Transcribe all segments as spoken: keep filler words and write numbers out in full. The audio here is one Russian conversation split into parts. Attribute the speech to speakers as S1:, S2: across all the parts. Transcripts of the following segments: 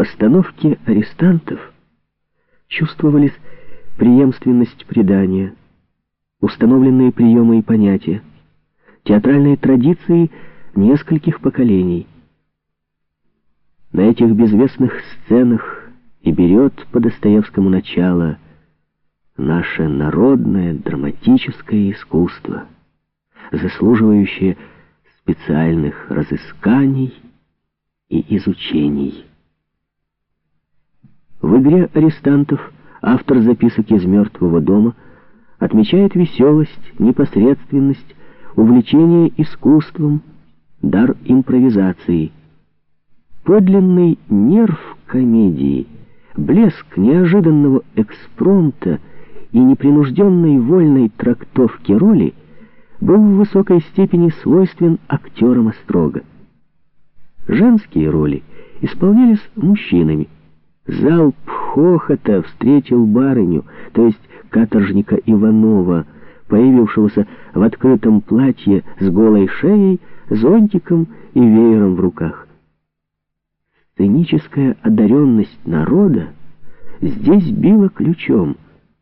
S1: постановке арестантов чувствовались преемственность предания, установленные приемы и понятия, театральные традиции нескольких поколений. На этих безвестных сценах и берет по Достоевскому начало наше народное драматическое искусство, заслуживающее специальных разысканий и изучений. В игре арестантов автор записок из «Мертвого дома» отмечает веселость, непосредственность, увлечение искусством, дар импровизации. Подлинный нерв комедии, блеск неожиданного экспромта и непринужденной вольной трактовки роли был в высокой степени свойствен актерам острога. Женские роли исполнялись мужчинами. Залп хохота встретил барыню, то есть каторжника Иванова, появившегося в открытом платье с голой шеей, зонтиком и веером в руках. Сценическая одаренность народа здесь била ключом.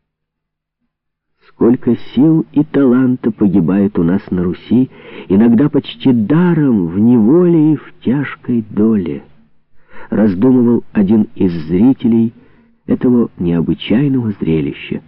S1: Сколько сил и таланта погибает у нас на Руси, иногда почти даром, в неволе и в тяжкой доле, раздумывал один из зрителей этого необычайного зрелища.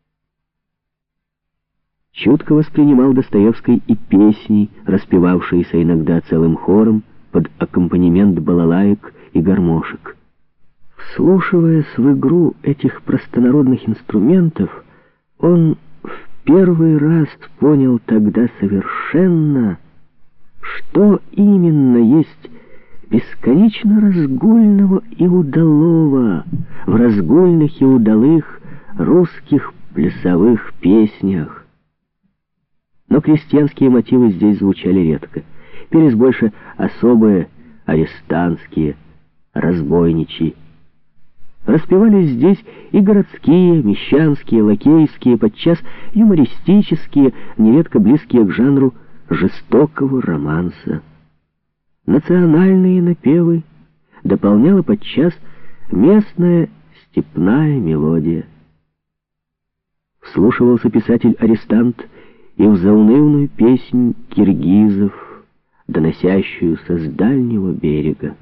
S1: Чутко воспринимал Достоевский и песни, распевавшиеся иногда целым хором под аккомпанемент балалаек и гармошек. Вслушиваясь в игру этих простонародных инструментов, он в первый раз понял тогда совершенно, что именно есть бесконечно разгульного и удалого в разгульных и удалых русских плясовых песнях. Но крестьянские мотивы здесь звучали редко, пелись больше особые, арестантские, разбойничьи. Распевались здесь и городские, мещанские, лакейские, подчас юмористические, нередко близкие к жанру жестокого романса. Национальные напевы дополняла подчас местная степная мелодия. Вслушивался писатель-арестант и в заунывную песнь киргизов, доносящуюся с дальнего берега.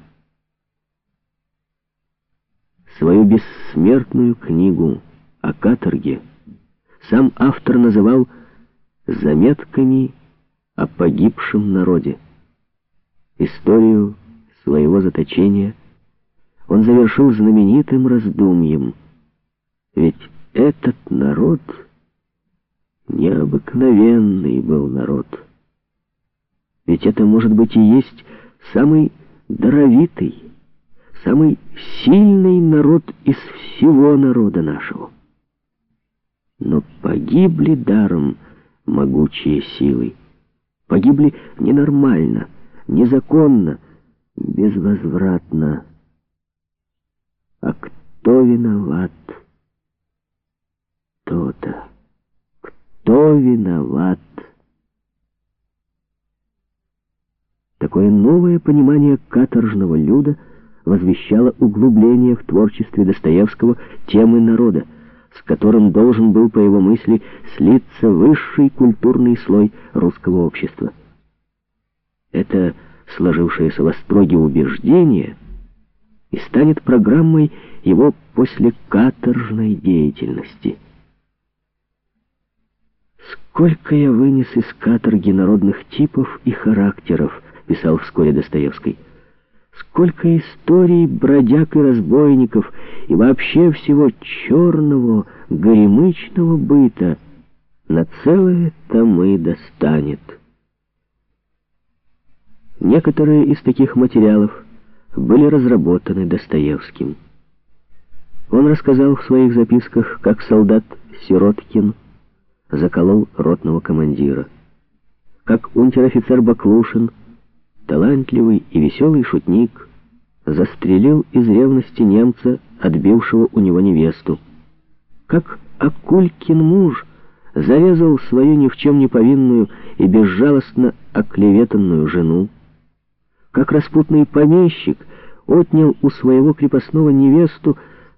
S1: Свою бессмертную книгу о каторге сам автор называл «Заметками о погибшем народе». Историю своего заточения он завершил знаменитым раздумьем. Ведь этот народ необыкновенный был народ. Ведь это, может быть, и есть самый даровитый, самый сильный народ из всего народа нашего. Но погибли даром могучие силы. Погибли ненормально, незаконно, безвозвратно. А кто виноват? То-то. Кто виноват? Такое новое понимание каторжного люда возвещало углубление в творчестве Достоевского темы народа, с которым должен был, по его мысли, слиться высший культурный слой русского общества. Это сложившееся в остроге убеждение и станет программой его послекаторжной деятельности. «Сколько я вынес из каторги народных типов и характеров», — писал вскоре Достоевский. «Сколько историй бродяг и разбойников и вообще всего черного, горемычного быта на целые томы достанет». Некоторые из таких материалов были разработаны Достоевским. Он рассказал в своих записках, как солдат Сироткин заколол ротного командира, как унтер-офицер Баклушин, талантливый и веселый шутник, застрелил из ревности немца, отбившего у него невесту, как Акулькин муж зарезал свою ни в чем не повинную и безжалостно оклеветанную жену, как распутный помещик отнял у своего крепостного невесту,